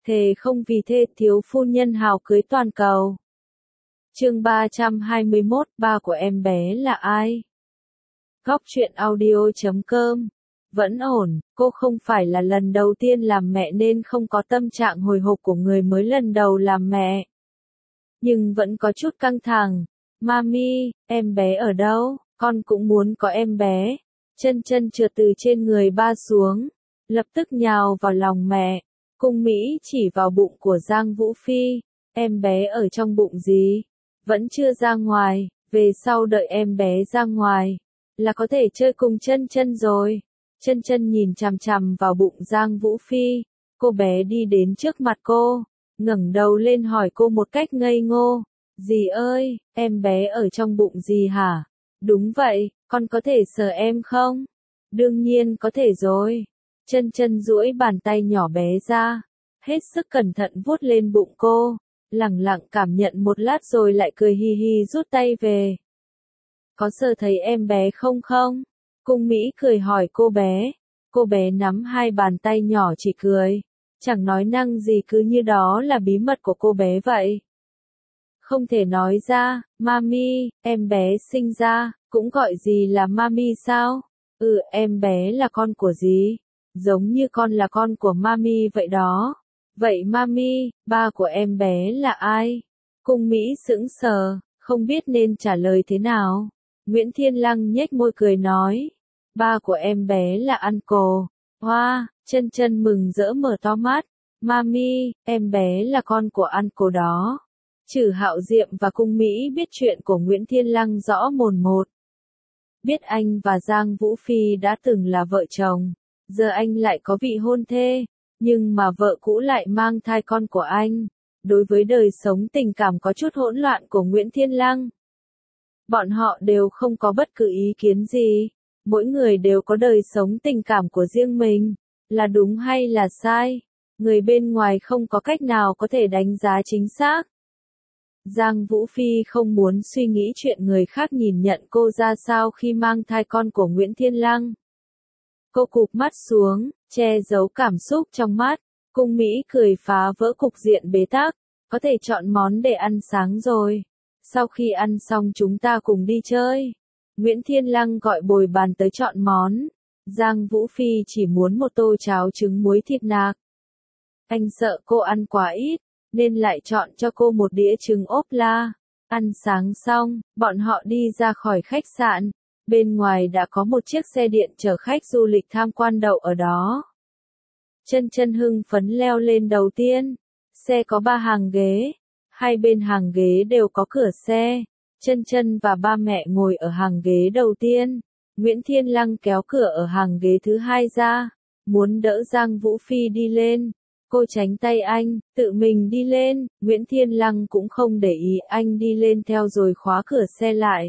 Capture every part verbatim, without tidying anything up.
thề không vì thê thiếu phu nhân hào cưới toàn cầu. Chương ba trăm hai mươi mốt, ba của em bé là ai? Góc truyện audio chấm com. Vẫn ổn, cô không phải là lần đầu tiên làm mẹ nên không có tâm trạng hồi hộp của người mới lần đầu làm mẹ. Nhưng vẫn có chút căng thẳng. Mami, em bé ở đâu? Con cũng muốn có em bé. Chân chân trượt từ trên người ba xuống, lập tức nhào vào lòng mẹ. Cung Mỹ chỉ vào bụng của Giang Vũ Phi. Em bé ở trong bụng gì? Vẫn chưa ra ngoài, về sau đợi em bé ra ngoài, là có thể chơi cùng chân chân rồi. Chân chân nhìn chằm chằm vào bụng Giang Vũ Phi. Cô bé đi đến trước mặt cô, ngẩng đầu lên hỏi cô một cách ngây ngô. Dì ơi, em bé ở trong bụng dì hả? Đúng vậy, con có thể sờ em không? Đương nhiên có thể rồi. Chân chân duỗi bàn tay nhỏ bé ra, hết sức cẩn thận vuốt lên bụng cô, lẳng lặng cảm nhận một lát rồi lại cười hi hi rút tay về. Có sờ thấy em bé không không? Cung Mỹ cười hỏi cô bé. Cô bé nắm hai bàn tay nhỏ chỉ cười, chẳng nói năng gì, cứ như đó là bí mật của cô bé vậy. Không thể nói ra. Mami, em bé sinh ra, cũng gọi dì là Mami sao? Ừ, em bé là con của dì, giống như con là con của Mami vậy đó. Vậy Mami, ba của em bé là ai? Cung Mỹ sững sờ, không biết nên trả lời thế nào. Nguyễn Thiên Lăng nhếch môi cười nói, ba của em bé là Uncle. Hoa, chân chân mừng rỡ mở to mắt. Mami, em bé là con của Uncle đó. Trừ Hạo Diệm và Cung Mỹ biết chuyện của Nguyễn Thiên Lăng rõ mồn một. Biết anh và Giang Vũ Phi đã từng là vợ chồng, giờ anh lại có vị hôn thê, nhưng mà vợ cũ lại mang thai con của anh. Đối với đời sống tình cảm có chút hỗn loạn của Nguyễn Thiên Lăng, bọn họ đều không có bất cứ ý kiến gì. Mỗi người đều có đời sống tình cảm của riêng mình, là đúng hay là sai, người bên ngoài không có cách nào có thể đánh giá chính xác. Giang Vũ Phi không muốn suy nghĩ chuyện người khác nhìn nhận cô ra sao khi mang thai con của Nguyễn Thiên Lăng. Cô cụp mắt xuống, che giấu cảm xúc trong mắt. Cung Mỹ cười phá vỡ cục diện bế tắc. Có thể chọn món để ăn sáng rồi. Sau khi ăn xong chúng ta cùng đi chơi. Nguyễn Thiên Lăng gọi bồi bàn tới chọn món. Giang Vũ Phi chỉ muốn một tô cháo trứng muối thịt nạc. Anh sợ cô ăn quá ít, nên lại chọn cho cô một đĩa trứng ốp la. Ăn sáng xong, bọn họ đi ra khỏi khách sạn. Bên ngoài đã có một chiếc xe điện chở khách du lịch tham quan đậu ở đó. Chân chân hưng phấn leo lên đầu tiên. Xe có ba hàng ghế. Hai bên hàng ghế đều có cửa xe. Chân chân và ba mẹ ngồi ở hàng ghế đầu tiên. Nguyễn Thiên Lăng kéo cửa ở hàng ghế thứ hai ra, muốn đỡ Giang Vũ Phi đi lên. Cô tránh tay anh, tự mình đi lên. Nguyễn Thiên Lăng cũng không để ý, anh đi lên theo rồi khóa cửa xe lại.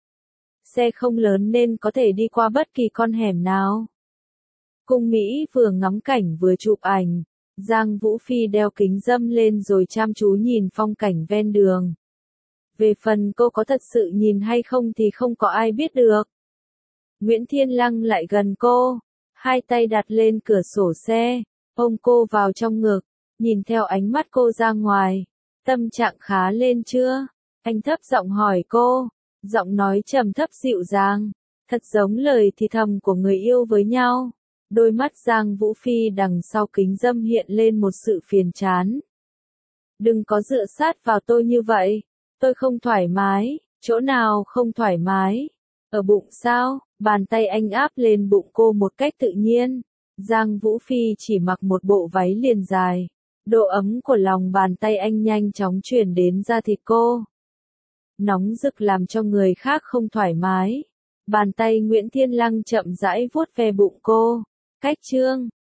Xe không lớn nên có thể đi qua bất kỳ con hẻm nào. Cung Mỹ vừa ngắm cảnh vừa chụp ảnh. Giang Vũ Phi đeo kính râm lên rồi chăm chú nhìn phong cảnh ven đường. Về phần cô có thật sự nhìn hay không thì không có ai biết được. Nguyễn Thiên Lăng lại gần cô, hai tay đặt lên cửa sổ xe, ôm cô vào trong ngực, nhìn theo ánh mắt cô ra ngoài. Tâm trạng khá lên chưa? Anh thấp giọng hỏi cô, giọng nói trầm thấp dịu dàng, thật giống lời thì thầm của người yêu với nhau. Đôi mắt Giang Vũ Phi đằng sau kính râm hiện lên một sự phiền chán. Đừng có dựa sát vào tôi như vậy, tôi không thoải mái. Chỗ nào không thoải mái? Ở bụng sao? Bàn tay anh áp lên bụng cô một cách tự nhiên. Giang Vũ Phi chỉ mặc một bộ váy liền dài. Độ ấm của lòng bàn tay anh nhanh chóng truyền đến da thịt cô. Nóng rực làm cho người khác không thoải mái. Bàn tay Nguyễn Thiên Lăng chậm rãi vuốt ve bụng cô. Cách chương